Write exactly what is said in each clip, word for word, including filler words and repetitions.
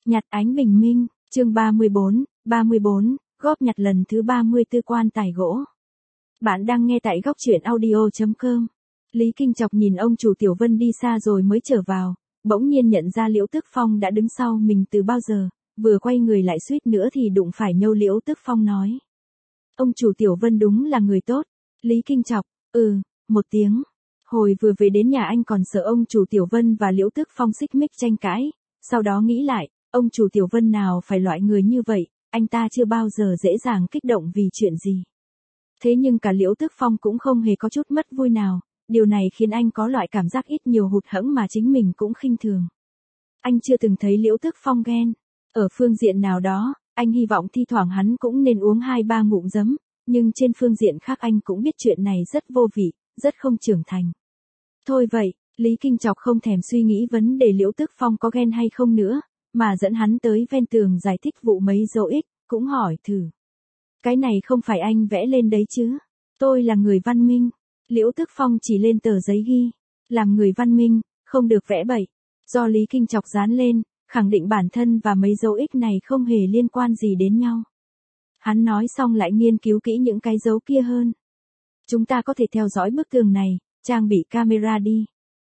Nhặt ánh bình minh, chương ba mươi bốn, ba mươi bốn, góp nhặt lần thứ ba mươi tư quan tài gỗ. Bạn đang nghe tại góc truyện audio chấm com. Lý Kinh Chọc nhìn ông chủ Tiểu Vân đi xa rồi mới trở vào, bỗng nhiên nhận ra Liễu Tức Phong đã đứng sau mình từ bao giờ, vừa quay người lại suýt nữa thì đụng phải nhâu. Liễu Tức Phong nói. Ông chủ Tiểu Vân đúng là người tốt. Lý Kinh Chọc, ừ, một tiếng. Hồi vừa về đến nhà anh còn sợ ông chủ Tiểu Vân và Liễu Tức Phong xích mích tranh cãi, sau đó nghĩ lại, ông chủ Tiểu Vân nào phải loại người như vậy, anh ta chưa bao giờ dễ dàng kích động vì chuyện gì. Thế nhưng cả Liễu Tức Phong cũng không hề có chút mất vui nào, điều này khiến anh có loại cảm giác ít nhiều hụt hẫng mà chính mình cũng khinh thường. Anh chưa từng thấy Liễu Tức Phong ghen. Ở phương diện nào đó, anh hy vọng thi thoảng hắn cũng nên uống hai ba ngụm giấm, nhưng trên phương diện khác anh cũng biết chuyện này rất vô vị, rất không trưởng thành. Thôi vậy, Lý Kinh Chọc không thèm suy nghĩ vấn đề Liễu Tức Phong có ghen hay không nữa, mà dẫn hắn tới ven tường giải thích vụ mấy dấu ích, cũng hỏi thử. Cái này không phải anh vẽ lên đấy chứ? Tôi là người văn minh. Liễu Tức Phong chỉ lên tờ giấy ghi. Làm người văn minh, không được vẽ bậy. Do Lý Kinh Chọc dán lên, khẳng định bản thân và mấy dấu ích này không hề liên quan gì đến nhau. Hắn nói xong lại nghiên cứu kỹ những cái dấu kia hơn. Chúng ta có thể theo dõi bức tường này, trang bị camera đi.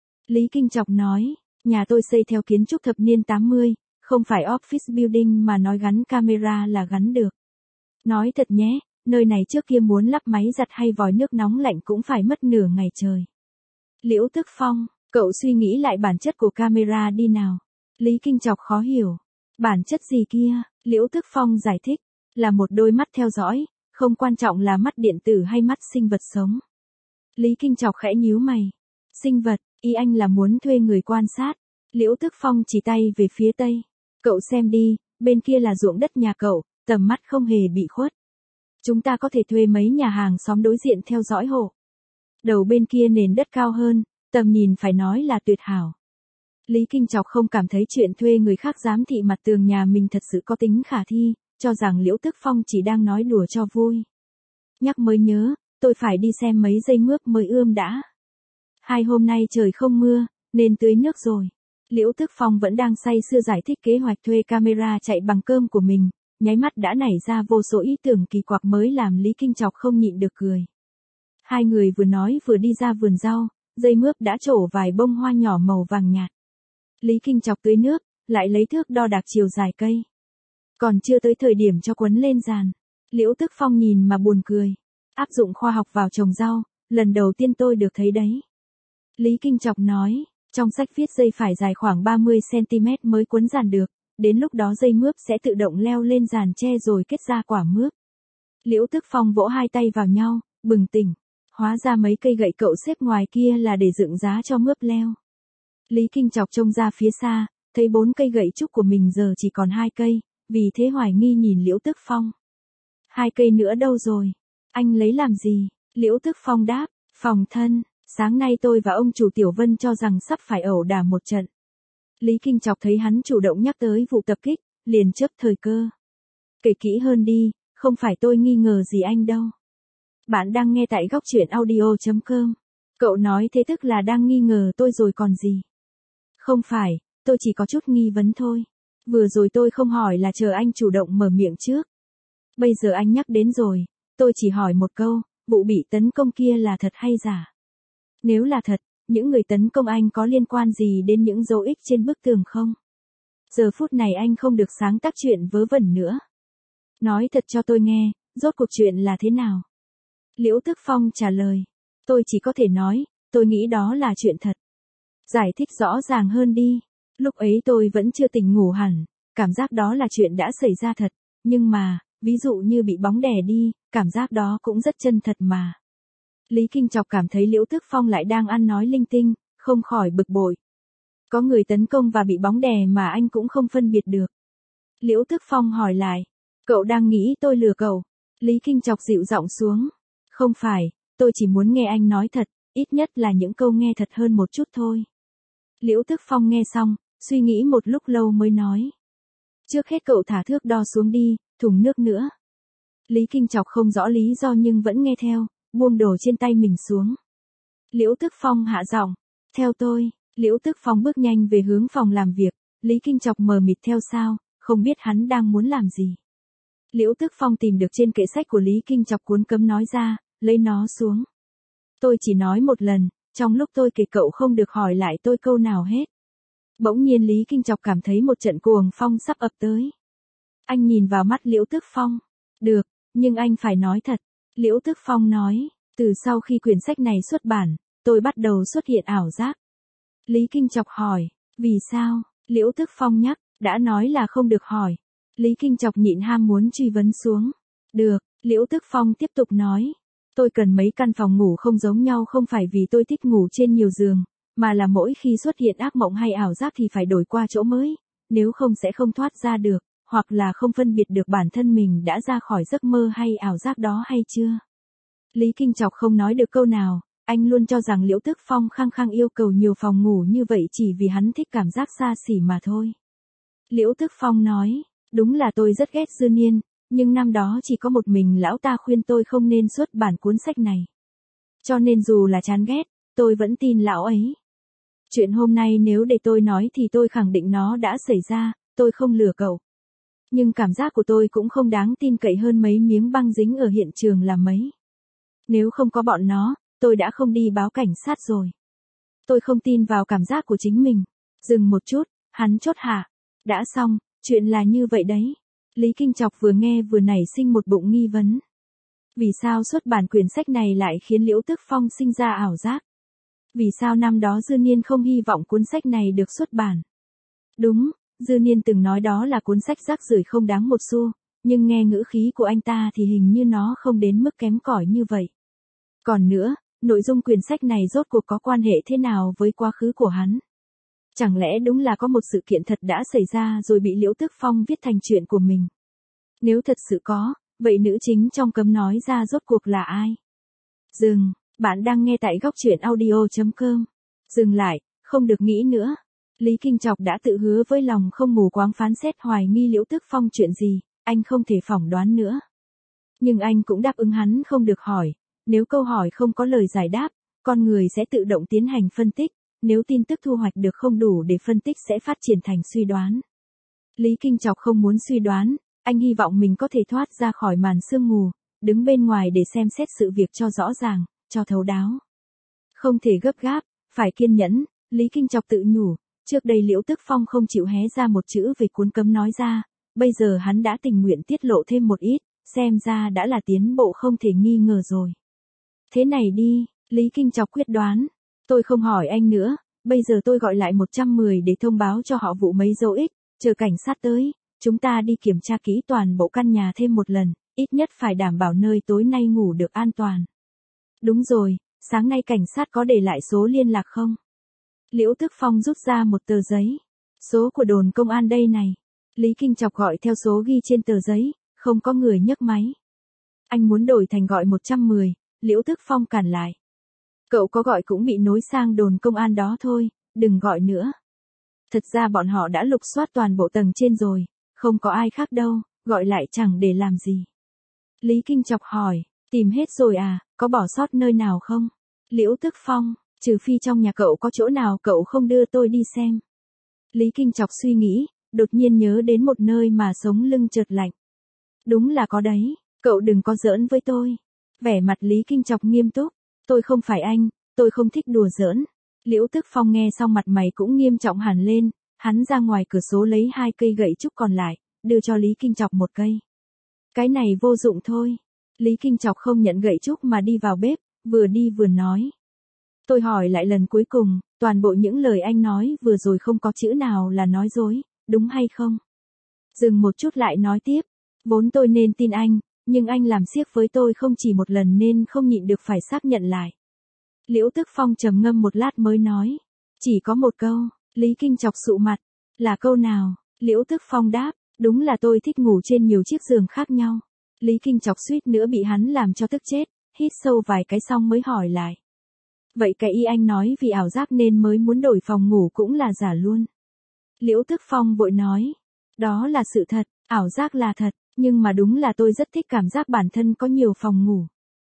Lý Kinh Chọc nói, nhà tôi xây theo kiến trúc thập niên tám mươi, không phải office building mà nói gắn camera là gắn được. Nói thật nhé, nơi này trước kia muốn lắp máy giặt hay vòi nước nóng lạnh cũng phải mất nửa ngày trời. Liễu Tức Phong, cậu suy nghĩ lại bản chất của camera đi nào. Lý Kinh Chọc khó hiểu. Bản chất gì kia? Liễu Tức Phong giải thích, là một đôi mắt theo dõi, không quan trọng là mắt điện tử hay mắt sinh vật sống. Lý Kinh Chọc khẽ nhíu mày. Sinh vật, ý anh là muốn thuê người quan sát. Liễu Tức Phong chỉ tay về phía tây. Cậu xem đi, bên kia là ruộng đất nhà cậu, tầm mắt không hề bị khuất. Chúng ta có thể thuê mấy nhà hàng xóm đối diện theo dõi hộ. Đầu bên kia nền đất cao hơn, tầm nhìn phải nói là tuyệt hảo. Lý Kinh Chọc không cảm thấy chuyện thuê người khác giám thị mặt tường nhà mình thật sự có tính khả thi, cho rằng Liễu Tức Phong chỉ đang nói đùa cho vui. Nhắc mới nhớ, tôi phải đi xem mấy dây mướp mới ươm đã. Hai hôm nay trời không mưa, nên tưới nước rồi. Liễu Tức Phong vẫn đang say sưa giải thích kế hoạch thuê camera chạy bằng cơm của mình, nháy mắt đã nảy ra vô số ý tưởng kỳ quặc mới làm Lý Kinh Chọc không nhịn được cười. Hai người vừa nói vừa đi ra vườn rau, dây mướp đã trổ vài bông hoa nhỏ màu vàng nhạt. Lý Kinh Chọc tưới nước, lại lấy thước đo đạc chiều dài cây. Còn chưa tới thời điểm cho quấn lên giàn. Liễu Tức Phong nhìn mà buồn cười. Áp dụng khoa học vào trồng rau, lần đầu tiên tôi được thấy đấy. Lý Kinh Chọc nói, trong sách viết dây phải dài khoảng ba mươi xăng ti mét mới quấn giàn được, đến lúc đó dây mướp sẽ tự động leo lên giàn tre rồi kết ra quả mướp. Liễu Tức Phong vỗ hai tay vào nhau, bừng tỉnh. Hóa ra mấy cây gậy cậu xếp ngoài kia là để dựng giá cho mướp leo. Lý Kinh Chọc trông ra phía xa, thấy bốn cây gậy trúc của mình giờ chỉ còn hai cây, vì thế hoài nghi nhìn Liễu Tức Phong. Hai cây nữa đâu rồi? Anh lấy làm gì? Liễu Tức Phong đáp, phòng thân, sáng nay tôi và ông chủ Tiểu Vân cho rằng sắp phải ẩu đả một trận. Lý Kinh Chọc thấy hắn chủ động nhắc tới vụ tập kích, liền chớp thời cơ. Kể kỹ hơn đi, không phải tôi nghi ngờ gì anh đâu. Bạn đang nghe tại góc truyện audio chấm com. Cậu nói thế tức là đang nghi ngờ tôi rồi còn gì. Không phải, tôi chỉ có chút nghi vấn thôi. Vừa rồi tôi không hỏi là chờ anh chủ động mở miệng trước. Bây giờ anh nhắc đến rồi, tôi chỉ hỏi một câu, vụ bị tấn công kia là thật hay giả? Nếu là thật, những người tấn công anh có liên quan gì đến những dấu ích trên bức tường không? Giờ phút này anh không được sáng tác chuyện vớ vẩn nữa. Nói thật cho tôi nghe, rốt cuộc chuyện là thế nào? Liễu Tức Phong trả lời. Tôi chỉ có thể nói, tôi nghĩ đó là chuyện thật. Giải thích rõ ràng hơn đi. Lúc ấy tôi vẫn chưa tỉnh ngủ hẳn, cảm giác đó là chuyện đã xảy ra thật, nhưng mà, ví dụ như bị bóng đè đi, cảm giác đó cũng rất chân thật mà. Lý Kinh Chọc cảm thấy Liễu Tức Phong lại đang ăn nói linh tinh, không khỏi bực bội. Có người tấn công và bị bóng đè mà anh cũng không phân biệt được. Liễu Tức Phong hỏi lại, cậu đang nghĩ tôi lừa cậu? Lý Kinh Chọc dịu giọng xuống. Không phải, tôi chỉ muốn nghe anh nói thật, ít nhất là những câu nghe thật hơn một chút thôi. Liễu Tức Phong nghe xong, suy nghĩ một lúc lâu mới nói. Trước hết cậu thả thước đo xuống đi, thùng nước nữa. Lý Kinh Chọc không rõ lý do nhưng vẫn nghe theo, buông đồ trên tay mình xuống. Liễu Tức Phong hạ giọng, theo tôi. Liễu Tức Phong bước nhanh về hướng phòng làm việc, Lý Kinh Chọc mờ mịt theo sau, không biết hắn đang muốn làm gì. Liễu Tức Phong tìm được trên kệ sách của Lý Kinh Chọc cuốn cấm nói ra, lấy nó xuống. Tôi chỉ nói một lần, trong lúc tôi kể cậu không được hỏi lại tôi câu nào hết. Bỗng nhiên Lý Kinh Chọc cảm thấy một trận cuồng phong sắp ập tới. Anh nhìn vào mắt Liễu Tức Phong. Được, nhưng anh phải nói thật. Liễu Tức Phong nói, từ sau khi quyển sách này xuất bản, tôi bắt đầu xuất hiện ảo giác. Lý Kinh Chọc hỏi, vì sao? Liễu Tức Phong nhắc, đã nói là không được hỏi. Lý Kinh Chọc nhịn ham muốn truy vấn xuống. Được, Liễu Tức Phong tiếp tục nói. Tôi cần mấy căn phòng ngủ không giống nhau không phải vì tôi thích ngủ trên nhiều giường, mà là mỗi khi xuất hiện ác mộng hay ảo giác thì phải đổi qua chỗ mới, nếu không sẽ không thoát ra được, hoặc là không phân biệt được bản thân mình đã ra khỏi giấc mơ hay ảo giác đó hay chưa. Lý Kinh Chọc không nói được câu nào, anh luôn cho rằng Liễu Tức Phong khăng khăng yêu cầu nhiều phòng ngủ như vậy chỉ vì hắn thích cảm giác xa xỉ mà thôi. Liễu Tức Phong nói, đúng là tôi rất ghét Dư Niên, nhưng năm đó chỉ có một mình lão ta khuyên tôi không nên xuất bản cuốn sách này. Cho nên dù là chán ghét, tôi vẫn tin lão ấy. Chuyện hôm nay nếu để tôi nói thì tôi khẳng định nó đã xảy ra, tôi không lừa cậu. Nhưng cảm giác của tôi cũng không đáng tin cậy hơn mấy miếng băng dính ở hiện trường là mấy. Nếu không có bọn nó, tôi đã không đi báo cảnh sát rồi. Tôi không tin vào cảm giác của chính mình. Dừng một chút, hắn chốt hạ. Đã xong, chuyện là như vậy đấy. Lý Kinh Chọc vừa nghe vừa nảy sinh một bụng nghi vấn. Vì sao xuất bản quyển sách này lại khiến Liễu Tức Phong sinh ra ảo giác? Vì sao năm đó Dư Niên không hy vọng cuốn sách này được xuất bản? Đúng, Dư Niên từng nói đó là cuốn sách rác rưởi không đáng một xu, nhưng nghe ngữ khí của anh ta thì hình như nó không đến mức kém cỏi như vậy. Còn nữa, nội dung quyển sách này rốt cuộc có quan hệ thế nào với quá khứ của hắn? Chẳng lẽ đúng là có một sự kiện thật đã xảy ra rồi bị Liễu Tức Phong viết thành chuyện của mình? Nếu thật sự có, vậy nữ chính trong cấm nói ra rốt cuộc là ai? Dừng, bạn đang nghe tại góc truyện audio chấm com. Dừng lại, không được nghĩ nữa. Lý Kinh Chọc đã tự hứa với lòng không mù quáng phán xét hoài nghi Liễu Tức Phong chuyện gì, anh không thể phỏng đoán nữa. Nhưng anh cũng đáp ứng hắn không được hỏi, nếu câu hỏi không có lời giải đáp, con người sẽ tự động tiến hành phân tích, nếu tin tức thu hoạch được không đủ để phân tích sẽ phát triển thành suy đoán. Lý Kinh Chọc không muốn suy đoán, anh hy vọng mình có thể thoát ra khỏi màn sương mù, đứng bên ngoài để xem xét sự việc cho rõ ràng, cho thấu đáo. Không thể gấp gáp, phải kiên nhẫn, Lý Kinh Chọc tự nhủ, trước đây Liễu Tức Phong không chịu hé ra một chữ về cuốn cấm nói ra, bây giờ hắn đã tình nguyện tiết lộ thêm một ít, xem ra đã là tiến bộ không thể nghi ngờ rồi. Thế này đi, Lý Kinh Chọc quyết đoán, tôi không hỏi anh nữa, bây giờ tôi gọi lại một trăm mười để thông báo cho họ vụ mấy dấu ích, chờ cảnh sát tới, chúng ta đi kiểm tra kỹ toàn bộ căn nhà thêm một lần, ít nhất phải đảm bảo nơi tối nay ngủ được an toàn. Đúng rồi, sáng nay cảnh sát có để lại số liên lạc không? Liễu Tức Phong rút ra một tờ giấy. Số của đồn công an đây này. Lý Kinh Chọc gọi theo số ghi trên tờ giấy, không có người nhấc máy. Anh muốn đổi thành gọi một trăm mười, Liễu Tức Phong cản lại. Cậu có gọi cũng bị nối sang đồn công an đó thôi, đừng gọi nữa. Thật ra bọn họ đã lục soát toàn bộ tầng trên rồi, không có ai khác đâu, gọi lại chẳng để làm gì. Lý Kinh Chọc hỏi, tìm hết rồi à, có bỏ sót nơi nào không? Liễu Tức Phong, trừ phi trong nhà cậu có chỗ nào cậu không đưa tôi đi xem. Lý Kinh Chọc suy nghĩ, đột nhiên nhớ đến một nơi mà sống lưng chợt lạnh. Đúng là có đấy, cậu đừng có giỡn với tôi. Vẻ mặt Lý Kinh Chọc nghiêm túc, tôi không phải anh, tôi không thích đùa giỡn. Liễu Tức Phong nghe xong mặt mày cũng nghiêm trọng hẳn lên, hắn ra ngoài cửa sổ lấy hai cây gậy trúc còn lại, đưa cho Lý Kinh Chọc một cây. Cái này vô dụng thôi. Lý Kinh Chọc không nhận gậy trúc mà đi vào bếp, vừa đi vừa nói. Tôi hỏi lại lần cuối cùng, toàn bộ những lời anh nói vừa rồi không có chữ nào là nói dối, đúng hay không? Dừng một chút lại nói tiếp, vốn tôi nên tin anh, nhưng anh làm xiếc với tôi không chỉ một lần nên không nhịn được phải xác nhận lại. Liễu Tức Phong trầm ngâm một lát mới nói, chỉ có một câu. Lý Kinh Chọc sụ mặt, là câu nào? Liễu Tức Phong đáp, đúng là tôi thích ngủ trên nhiều chiếc giường khác nhau. Lý Kinh Chọc suýt nữa bị hắn làm cho tức chết, hít sâu vài cái xong mới hỏi lại. Vậy cái ý anh nói vì ảo giác nên mới muốn đổi phòng ngủ cũng là giả luôn. Liễu Tức Phong vội nói, đó là sự thật, ảo giác là thật, nhưng mà đúng là tôi rất thích cảm giác bản thân có nhiều phòng ngủ.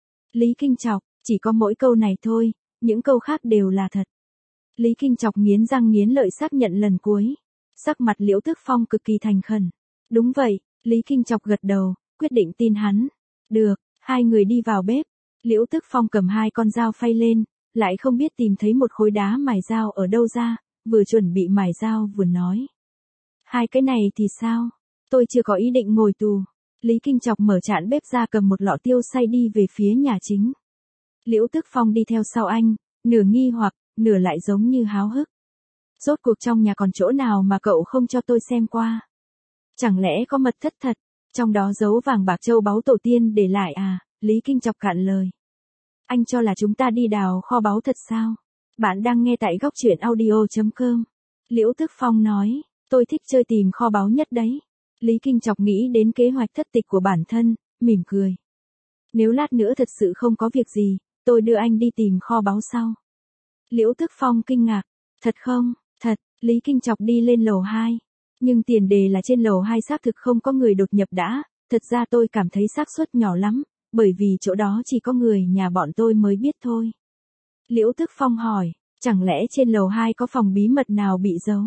Lý Kinh Chọc, chỉ có mỗi câu này thôi, những câu khác đều là thật. Lý Kinh Chọc nghiến răng nghiến lợi xác nhận lần cuối. Sắc mặt Liễu Tức Phong cực kỳ thành khẩn. Đúng vậy, Lý Kinh Chọc gật đầu, quyết định tin hắn. Được, hai người đi vào bếp. Liễu Tức Phong cầm hai con dao phay lên, lại không biết tìm thấy một khối đá mài dao ở đâu ra, vừa chuẩn bị mài dao vừa nói. Hai cái này thì sao? Tôi chưa có ý định ngồi tù. Lý Kinh Chọc mở chạn bếp ra cầm một lọ tiêu xay đi về phía nhà chính. Liễu Tức Phong đi theo sau anh, nửa nghi hoặc, nửa lại giống như háo hức. Rốt cuộc trong nhà còn chỗ nào mà cậu không cho tôi xem qua? Chẳng lẽ có mật thất thật, trong đó giấu vàng bạc châu báu tổ tiên để lại à? Lý Kinh Chọc cạn lời. Anh cho là chúng ta đi đào kho báu thật sao? Bạn đang nghe tại góc truyện audio chấm com. Liễu Tức Phong nói, tôi thích chơi tìm kho báu nhất đấy. Lý Kinh Chọc nghĩ đến kế hoạch thất tịch của bản thân, mỉm cười. Nếu lát nữa thật sự không có việc gì, tôi đưa anh đi tìm kho báu sau. Liễu Tức Phong kinh ngạc, thật không? Thật. Lý Kinh Chọc đi lên lầu hai. Nhưng tiền đề là trên lầu hai xác thực không có người đột nhập đã, thật ra tôi cảm thấy xác suất nhỏ lắm, bởi vì chỗ đó chỉ có người nhà bọn tôi mới biết thôi. Liễu Tức Phong hỏi, chẳng lẽ trên lầu hai có phòng bí mật nào bị giấu?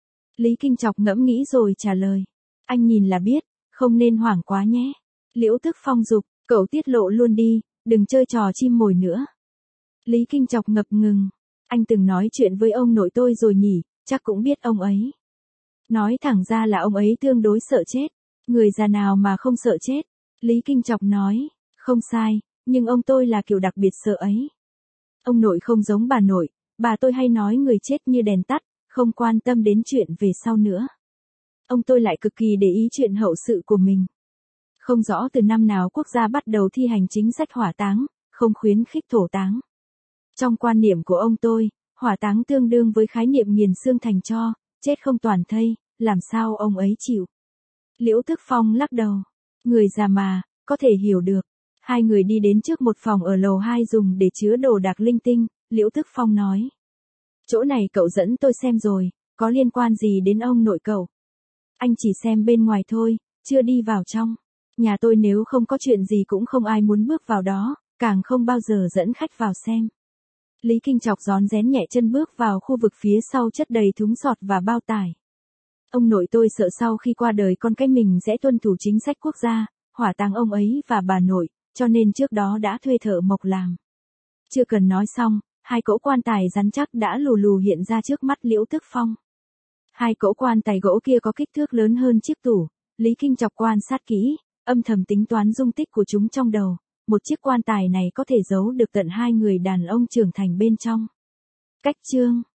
Lý Kinh Chọc ngẫm nghĩ rồi trả lời, anh nhìn là biết, không nên hoảng quá nhé. Liễu Tức Phong giục, cậu tiết lộ luôn đi, đừng chơi trò chim mồi nữa. Lý Kinh Chọc ngập ngừng, anh từng nói chuyện với ông nội tôi rồi nhỉ, chắc cũng biết ông ấy. Nói thẳng ra là ông ấy tương đối sợ chết, người già nào mà không sợ chết. Lý Kinh Chọc nói, không sai, nhưng ông tôi là kiểu đặc biệt sợ ấy. Ông nội không giống bà nội, bà tôi hay nói người chết như đèn tắt, không quan tâm đến chuyện về sau nữa. Ông tôi lại cực kỳ để ý chuyện hậu sự của mình. Không rõ từ năm nào quốc gia bắt đầu thi hành chính sách hỏa táng, không khuyến khích thổ táng. Trong quan niệm của ông tôi, hỏa táng tương đương với khái niệm nghiền xương thành tro, chết không toàn thây, làm sao ông ấy chịu. Liễu Tức Phong lắc đầu, người già mà, có thể hiểu được. Hai người đi đến trước một phòng ở lầu hai dùng để chứa đồ đạc linh tinh, Liễu Tức Phong nói. Chỗ này cậu dẫn tôi xem rồi, có liên quan gì đến ông nội cậu? Anh chỉ xem bên ngoài thôi, chưa đi vào trong. Nhà tôi nếu không có chuyện gì cũng không ai muốn bước vào đó, càng không bao giờ dẫn khách vào xem. Lý Kinh Chọc rón rén nhẹ chân bước vào khu vực phía sau chất đầy thúng sọt và bao tải. Ông nội tôi sợ sau khi qua đời con cái mình sẽ tuân thủ chính sách quốc gia, hỏa táng ông ấy và bà nội, cho nên trước đó đã thuê thợ mộc làm. Chưa cần nói xong, hai cỗ quan tài rắn chắc đã lù lù hiện ra trước mắt Liễu Tức Phong. Hai cỗ quan tài gỗ kia có kích thước lớn hơn chiếc tủ, Lý Kinh Chọc quan sát kỹ, âm thầm tính toán dung tích của chúng trong đầu. Một chiếc quan tài này có thể giấu được tận hai người đàn ông trưởng thành bên trong. Cách chương